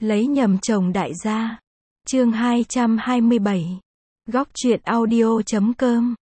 Lấy nhầm chồng đại gia. Chương 227. Góc truyện audio.com.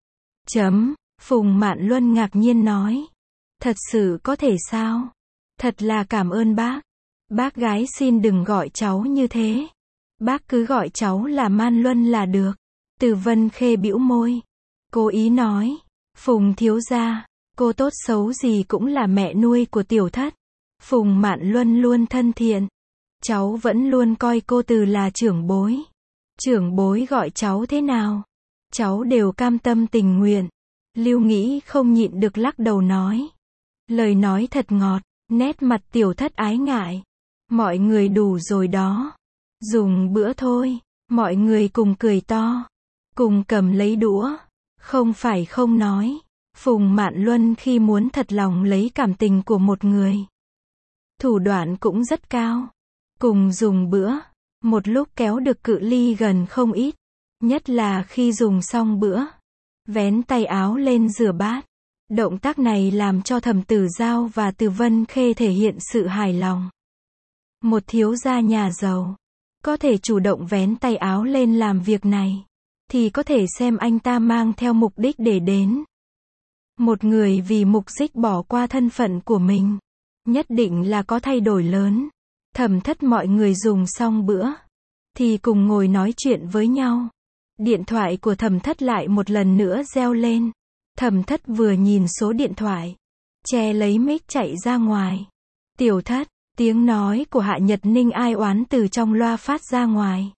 Phùng Mạn Luân ngạc nhiên nói. Thật sự có thể sao? Thật là cảm ơn bác. Bác gái xin đừng gọi cháu như thế. Bác cứ gọi cháu là Man Luân là được. Từ Vân Khê bĩu môi. Cố ý nói. Phùng thiếu gia, cô tốt xấu gì cũng là mẹ nuôi của tiểu thất. Phùng Mạn Luân luôn thân thiện. Cháu vẫn luôn coi cô từ là trưởng bối. Trưởng bối gọi cháu thế nào? Cháu đều cam tâm tình nguyện. Lưu Nghĩ không nhịn được lắc đầu nói. Lời nói thật ngọt, nét mặt tiểu thất ái ngại. Mọi người đủ rồi đó. Dùng bữa thôi. Mọi người cùng cười to. Cùng cầm lấy đũa. Không phải không nói. Phùng Mạn Luân khi muốn thật lòng lấy cảm tình của một người, thủ đoạn cũng rất cao. Cùng dùng bữa. Một lúc kéo được cự ly gần không ít. Nhất là khi dùng xong bữa. Vén tay áo lên rửa bát. Động tác này làm cho Thẩm Tử Giao và Từ Vân Khê thể hiện sự hài lòng. Một thiếu gia nhà giàu có thể chủ động vén tay áo lên làm việc này, thì có thể xem anh ta mang theo mục đích để đến. Một người vì mục đích bỏ qua thân phận của mình, nhất định là có thay đổi lớn. Thẩm Thất mọi người dùng xong bữa, thì cùng ngồi nói chuyện với nhau. Điện thoại của Thẩm Thất lại một lần nữa reo lên. Thẩm Thất vừa nhìn số điện thoại, che lấy mic chạy ra ngoài. Tiểu Thất, tiếng nói của Hạ Nhật Ninh ai oán từ trong loa phát ra ngoài.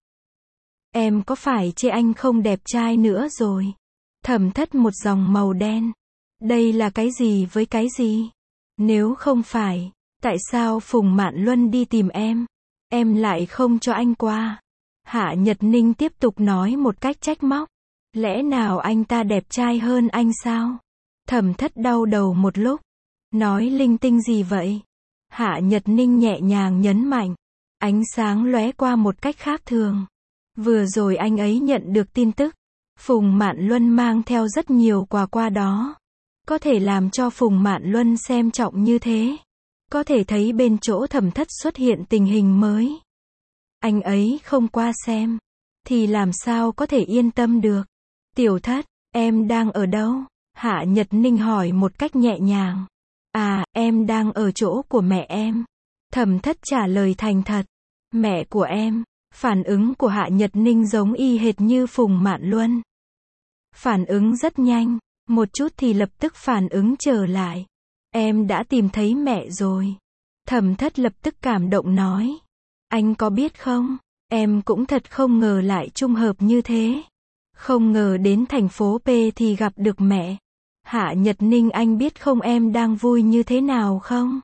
Em có phải chê anh không đẹp trai nữa rồi? Thẩm Thất một dòng màu đen. Đây là cái gì với cái gì? Nếu không phải, tại sao Phùng Mạn Luân đi tìm em lại không cho anh qua? Hạ Nhật Ninh tiếp tục nói một cách trách móc. Lẽ nào anh ta đẹp trai hơn anh sao? Thẩm Thất đau đầu một lúc. Nói linh tinh gì vậy? Hạ Nhật Ninh nhẹ nhàng nhấn mạnh. Ánh sáng lóe qua một cách khác thường. Vừa rồi anh ấy nhận được tin tức. Phùng Mạn Luân mang theo rất nhiều quà qua đó. Có thể làm cho Phùng Mạn Luân xem trọng như thế. Có thể thấy bên chỗ Thẩm Thất xuất hiện tình hình mới. Anh ấy không qua xem, thì làm sao có thể yên tâm được. Tiểu Thất, em đang ở đâu? Hạ Nhật Ninh hỏi một cách nhẹ nhàng. À, em đang ở chỗ của mẹ em. Thẩm Thất trả lời thành thật. Mẹ của em. Phản ứng của Hạ Nhật Ninh giống y hệt như Phùng Mạn Luân. Phản ứng rất nhanh, một chút thì lập tức phản ứng trở lại. Em đã tìm thấy mẹ rồi. Thẩm Thất lập tức cảm động nói. Anh có biết không, em cũng thật không ngờ lại trùng hợp như thế. Không ngờ đến thành phố P thì gặp được mẹ. Hạ Nhật Ninh, anh biết không em đang vui như thế nào không?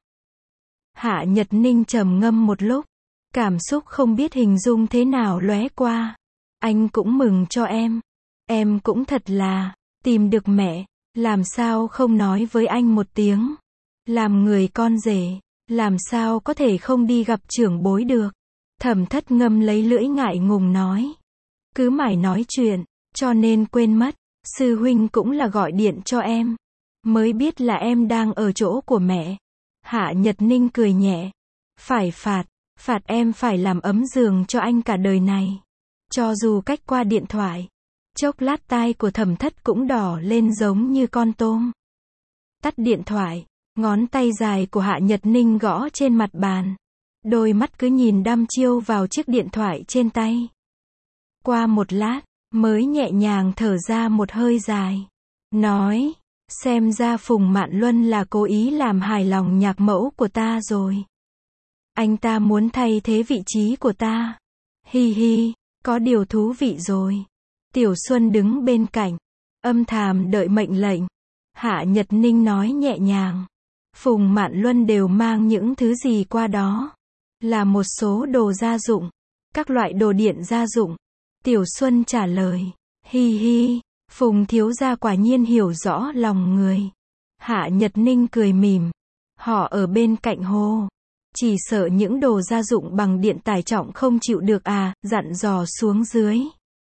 Hạ Nhật Ninh trầm ngâm một lúc. Cảm xúc không biết hình dung thế nào lóe qua. Anh cũng mừng cho em. Em cũng thật là, tìm được mẹ, làm sao không nói với anh một tiếng. Làm người con rể, làm sao có thể không đi gặp trưởng bối được. Thẩm Thất ngâm lấy lưỡi ngại ngùng nói. Cứ mãi nói chuyện, cho nên quên mất. Sư huynh cũng là gọi điện cho em. Mới biết là em đang ở chỗ của mẹ. Hạ Nhật Ninh cười nhẹ. Phải phạt em phải làm ấm giường cho anh cả đời này. Cho dù cách qua điện thoại. Chốc lát tai của Thẩm Thất cũng đỏ lên giống như con tôm. Tắt điện thoại, ngón tay dài của Hạ Nhật Ninh gõ trên mặt bàn. Đôi mắt cứ nhìn đăm chiêu vào chiếc điện thoại trên tay. Qua một lát, mới nhẹ nhàng thở ra một hơi dài. Nói, xem ra Phùng Mạn Luân là cố ý làm hài lòng nhạc mẫu của ta rồi. Anh ta muốn thay thế vị trí của ta. Hi hi, có điều thú vị rồi. Tiểu Xuân đứng bên cạnh, âm thầm đợi mệnh lệnh. Hạ Nhật Ninh nói nhẹ nhàng. Phùng Mạn Luân đều mang những thứ gì qua đó? Là một số đồ gia dụng, các loại đồ điện gia dụng. Tiểu Xuân trả lời. Hi hi, Phùng thiếu gia quả nhiên hiểu rõ lòng người. Hạ Nhật Ninh cười mỉm. Họ ở bên cạnh hồ. Chỉ sợ những đồ gia dụng bằng điện tải trọng không chịu được à, dặn dò xuống dưới.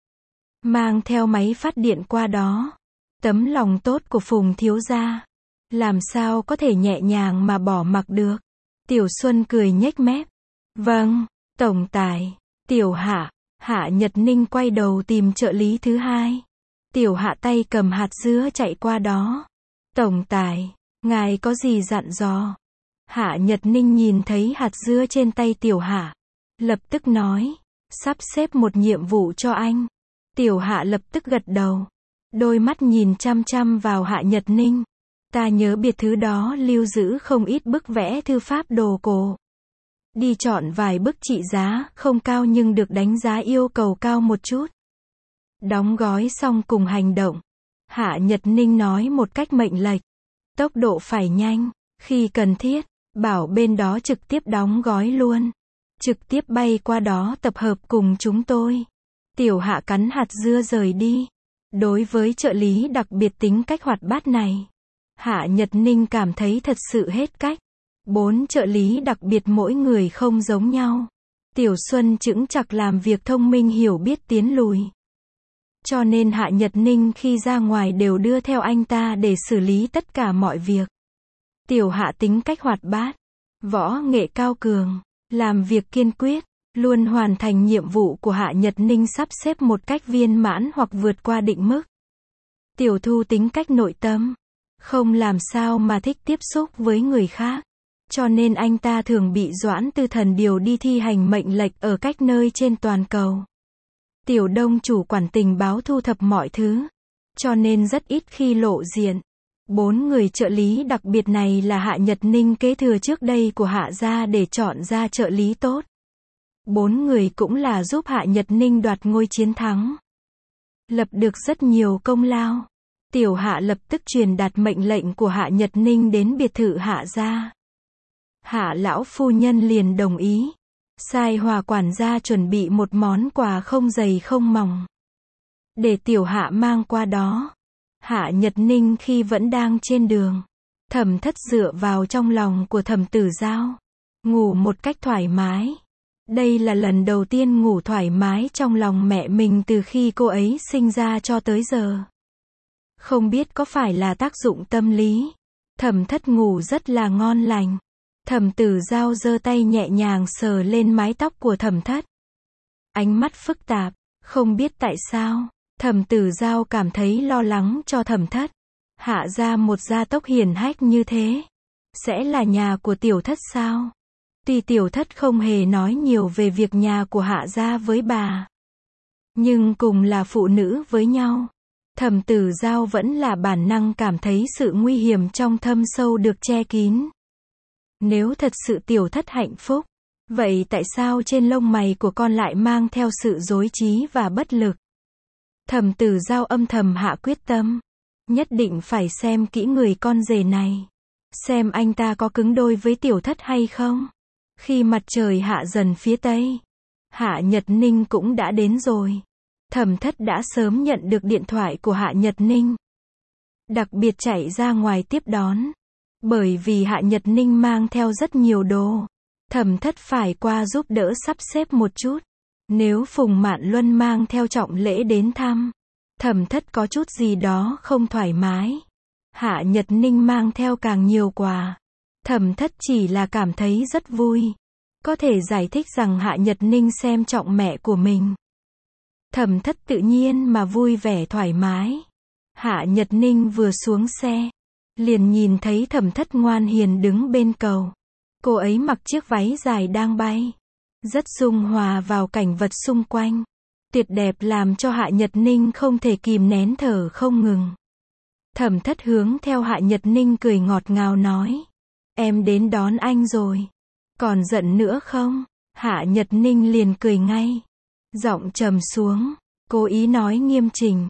Mang theo máy phát điện qua đó. Tấm lòng tốt của Phùng thiếu gia. Làm sao có thể nhẹ nhàng mà bỏ mặc được. Tiểu Xuân cười nhếch mép. Vâng, Tổng tài, Tiểu Hạ. Hạ Nhật Ninh quay đầu tìm trợ lý thứ hai. Tiểu Hạ tay cầm hạt dưa chạy qua đó. Tổng tài, ngài có gì dặn dò? Hạ Nhật Ninh nhìn thấy hạt dưa trên tay Tiểu Hạ, lập tức nói, sắp xếp một nhiệm vụ cho anh. Tiểu Hạ lập tức gật đầu, đôi mắt nhìn chăm chăm vào Hạ Nhật Ninh. Ta nhớ biệt thự đó lưu giữ không ít bức vẽ thư pháp đồ cổ. Đi chọn vài bức trị giá không cao nhưng được đánh giá yêu cầu cao một chút. Đóng gói xong cùng hành động. Hạ Nhật Ninh nói một cách mệnh lệnh. Tốc độ phải nhanh, khi cần thiết, bảo bên đó trực tiếp đóng gói luôn. Trực tiếp bay qua đó tập hợp cùng chúng tôi. Tiểu Hạ cắn hạt dưa rời đi. Đối với trợ lý đặc biệt tính cách hoạt bát này, Hạ Nhật Ninh cảm thấy thật sự hết cách. 4 trợ lý đặc biệt mỗi người không giống nhau. Tiểu Xuân chững chạc làm việc thông minh hiểu biết tiến lùi. Cho nên Hạ Nhật Ninh khi ra ngoài đều đưa theo anh ta để xử lý tất cả mọi việc. Tiểu Hạ tính cách hoạt bát, võ nghệ cao cường, làm việc kiên quyết, luôn hoàn thành nhiệm vụ của Hạ Nhật Ninh sắp xếp một cách viên mãn hoặc vượt qua định mức. Tiểu Thu tính cách nội tâm, không làm sao mà thích tiếp xúc với người khác. Cho nên anh ta thường bị Doãn Tư Thần điều đi thi hành mệnh lệnh ở cách nơi trên toàn cầu. Tiểu Đông chủ quản tình báo thu thập mọi thứ, cho nên rất ít khi lộ diện. 4 người trợ lý đặc biệt này là Hạ Nhật Ninh kế thừa trước đây của Hạ gia để chọn ra trợ lý tốt. 4 người cũng là giúp Hạ Nhật Ninh đoạt ngôi chiến thắng. Lập được rất nhiều công lao. Tiểu Hạ lập tức truyền đạt mệnh lệnh của Hạ Nhật Ninh đến biệt thự Hạ gia. Hạ lão phu nhân liền đồng ý. Sai Hòa quản gia chuẩn bị một món quà không dày không mỏng, để Tiểu Hạ mang qua đó. Hạ Nhật Ninh khi vẫn đang trên đường, Thẩm Thất dựa vào trong lòng của Thẩm Tử Giao, ngủ một cách thoải mái. Đây là lần đầu tiên ngủ thoải mái trong lòng mẹ mình từ khi cô ấy sinh ra cho tới giờ. Không biết có phải là tác dụng tâm lý, Thẩm Thất ngủ rất là ngon lành. Thẩm Tử Giao giơ tay nhẹ nhàng sờ lên mái tóc của Thẩm Thất. Ánh mắt phức tạp, không biết tại sao, Thẩm Tử Giao cảm thấy lo lắng cho Thẩm Thất. Hạ gia một gia tộc hiển hách như thế, sẽ là nhà của Tiểu Thất sao? Tuy Tiểu Thất không hề nói nhiều về việc nhà của Hạ gia với bà, nhưng cùng là phụ nữ với nhau, Thẩm Tử Giao vẫn là bản năng cảm thấy sự nguy hiểm trong thâm sâu được che kín. Nếu thật sự Tiểu Thất hạnh phúc, vậy tại sao trên lông mày của con lại mang theo sự rối trí và bất lực? Thẩm Tử Giao âm thầm hạ quyết tâm, nhất định phải xem kỹ người con rể này, xem anh ta có cứng đôi với Tiểu Thất hay không. Khi mặt trời hạ dần phía tây, Hạ Nhật Ninh cũng đã đến rồi. Thẩm Thất đã sớm nhận được điện thoại của Hạ Nhật Ninh, đặc biệt chạy ra ngoài tiếp đón. Bởi vì Hạ Nhật Ninh mang theo rất nhiều đồ, Thẩm Thất phải qua giúp đỡ sắp xếp một chút. Nếu Phùng Mạn Luân mang theo trọng lễ đến thăm, Thẩm Thất có chút gì đó không thoải mái. Hạ Nhật Ninh mang theo càng nhiều quà, Thẩm Thất chỉ là cảm thấy rất vui. Có thể giải thích rằng Hạ Nhật Ninh xem trọng mẹ của mình. Thẩm Thất tự nhiên mà vui vẻ thoải mái. Hạ Nhật Ninh vừa xuống xe, liền nhìn thấy Thẩm Thất ngoan hiền đứng bên cầu. Cô ấy mặc chiếc váy dài đang bay, rất dung hòa vào cảnh vật xung quanh. Tuyệt đẹp làm cho Hạ Nhật Ninh không thể kìm nén thở không ngừng. Thẩm Thất hướng theo Hạ Nhật Ninh cười ngọt ngào nói. Em đến đón anh rồi. Còn giận nữa không? Hạ Nhật Ninh liền cười ngay. Giọng trầm xuống, cố ý nói nghiêm chỉnh.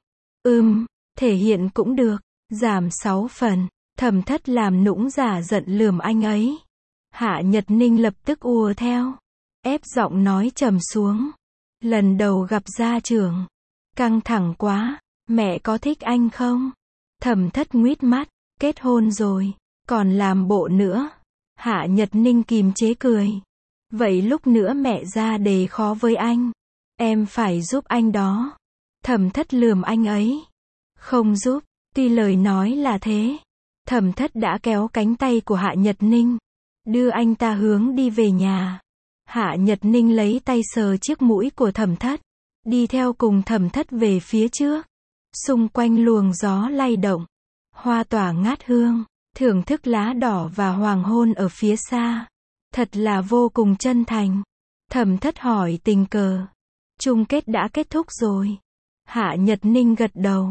Thể hiện cũng được. Giảm 6 phần. Thẩm Thất làm nũng giả giận lườm anh ấy. Hạ Nhật Ninh lập tức ùa theo, ép giọng nói trầm xuống. Lần đầu gặp gia trưởng, căng thẳng quá, mẹ có thích anh không? Thẩm Thất nguýt mắt, kết hôn rồi, còn làm bộ nữa. Hạ Nhật Ninh kìm chế cười. Vậy lúc nữa mẹ ra đề khó với anh, em phải giúp anh đó. Thẩm Thất lườm anh ấy. Không giúp, tuy lời nói là thế. Thẩm Thất đã kéo cánh tay của Hạ Nhật Ninh, đưa anh ta hướng đi về nhà. Hạ Nhật Ninh lấy tay sờ chiếc mũi của Thẩm Thất, đi theo cùng Thẩm Thất về phía trước. Xung quanh luồng gió lay động, hoa tỏa ngát hương, thưởng thức lá đỏ và hoàng hôn ở phía xa. Thật là vô cùng chân thành. Thẩm Thất hỏi tình cờ, chung kết đã kết thúc rồi. Hạ Nhật Ninh gật đầu.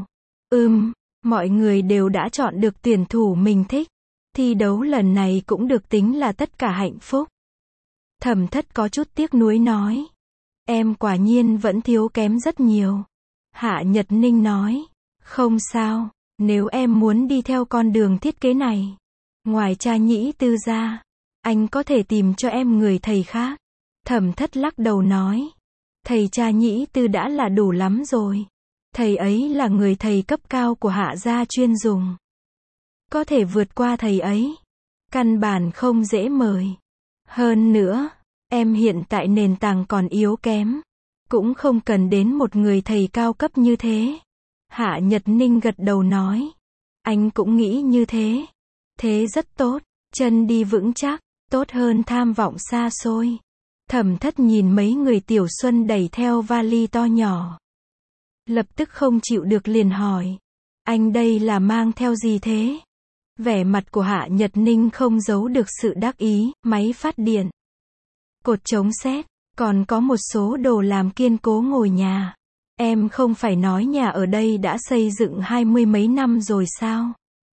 Mọi người đều đã chọn được tuyển thủ mình thích. Thi đấu lần này cũng được tính là tất cả hạnh phúc. Thẩm Thất có chút tiếc nuối nói. Em quả nhiên vẫn thiếu kém rất nhiều. Hạ Nhật Ninh nói. Không sao, nếu em muốn đi theo con đường thiết kế này, ngoài cha Nhĩ Tư ra, anh có thể tìm cho em người thầy khác. Thẩm Thất lắc đầu nói. Thầy cha Nhĩ Tư đã là đủ lắm rồi. Thầy ấy là người thầy cấp cao của Hạ gia chuyên dùng. Có thể vượt qua thầy ấy, căn bản không dễ mời. Hơn nữa, em hiện tại nền tảng còn yếu kém, cũng không cần đến một người thầy cao cấp như thế. Hạ Nhật Ninh gật đầu nói. Anh cũng nghĩ như thế. Thế rất tốt, chân đi vững chắc, tốt hơn tham vọng xa xôi. Thẩm Thất nhìn mấy người Tiểu Xuân đẩy theo vali to nhỏ, lập tức không chịu được liền hỏi. Anh đây là mang theo gì thế? Vẻ mặt của Hạ Nhật Ninh không giấu được sự đắc ý. Máy phát điện, cột chống sét, còn có một số đồ làm kiên cố ngồi nhà. Em không phải nói nhà ở đây đã xây dựng 20 mấy năm rồi sao?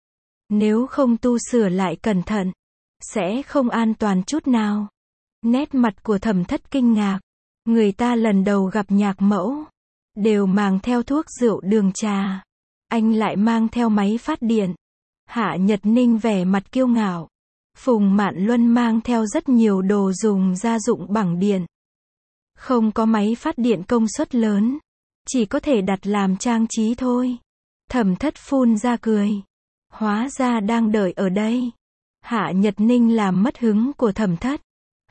Nếu không tu sửa lại cẩn thận, sẽ không an toàn chút nào. Nét mặt của Thẩm Thất kinh ngạc. Người ta lần đầu gặp nhạc mẫu, đều mang theo thuốc rượu đường trà. Anh lại mang theo máy phát điện. Hạ Nhật Ninh vẻ mặt kiêu ngạo. Phùng Mạn Luân mang theo rất nhiều đồ dùng gia dụng bằng điện. Không có máy phát điện công suất lớn, chỉ có thể đặt làm trang trí thôi. Thẩm Thất phun ra cười. Hóa ra đang đợi ở đây. Hạ Nhật Ninh làm mất hứng của Thẩm Thất.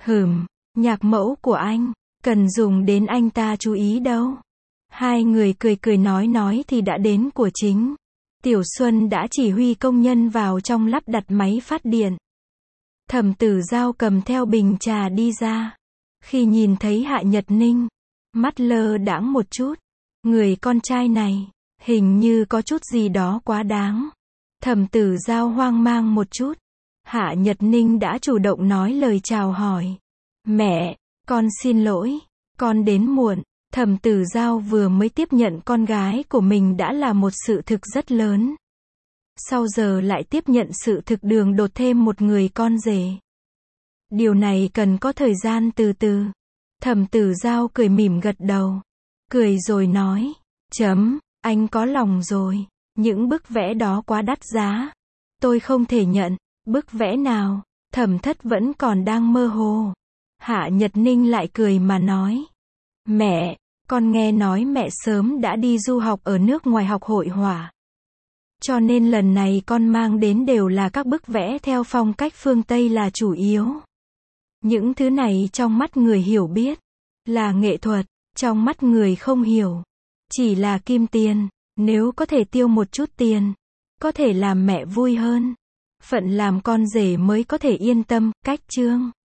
Nhạc mẫu của anh, cần dùng đến anh ta chú ý đâu. Hai người cười cười nói thì đã đến của chính. Tiểu Xuân đã chỉ huy công nhân vào trong lắp đặt máy phát điện. Thẩm Tử Giao cầm theo bình trà đi ra. Khi nhìn thấy Hạ Nhật Ninh, mắt lơ đãng một chút. Người con trai này, hình như có chút gì đó quá đáng. Thẩm Tử Giao hoang mang một chút. Hạ Nhật Ninh đã chủ động nói lời chào hỏi. Mẹ, con xin lỗi, con đến muộn. Thẩm Tử Giao vừa mới tiếp nhận con gái của mình đã là một sự thực rất lớn. Sau giờ lại tiếp nhận sự thực đường đột thêm một người con rể. Điều này cần có thời gian từ từ. Thẩm Tử Giao cười mỉm gật đầu. Cười rồi nói. Anh có lòng rồi. Những bức vẽ đó quá đắt giá. Tôi không thể nhận. Bức vẽ nào? Thẩm Thất vẫn còn đang mơ hồ. Hạ Nhật Ninh lại cười mà nói. Mẹ, con nghe nói mẹ sớm đã đi du học ở nước ngoài học hội họa. Cho nên lần này con mang đến đều là các bức vẽ theo phong cách phương Tây là chủ yếu. Những thứ này trong mắt người hiểu biết là nghệ thuật, trong mắt người không hiểu chỉ là kim tiền. Nếu có thể tiêu một chút tiền, có thể làm mẹ vui hơn. Phận làm con rể mới có thể yên tâm. Cách chương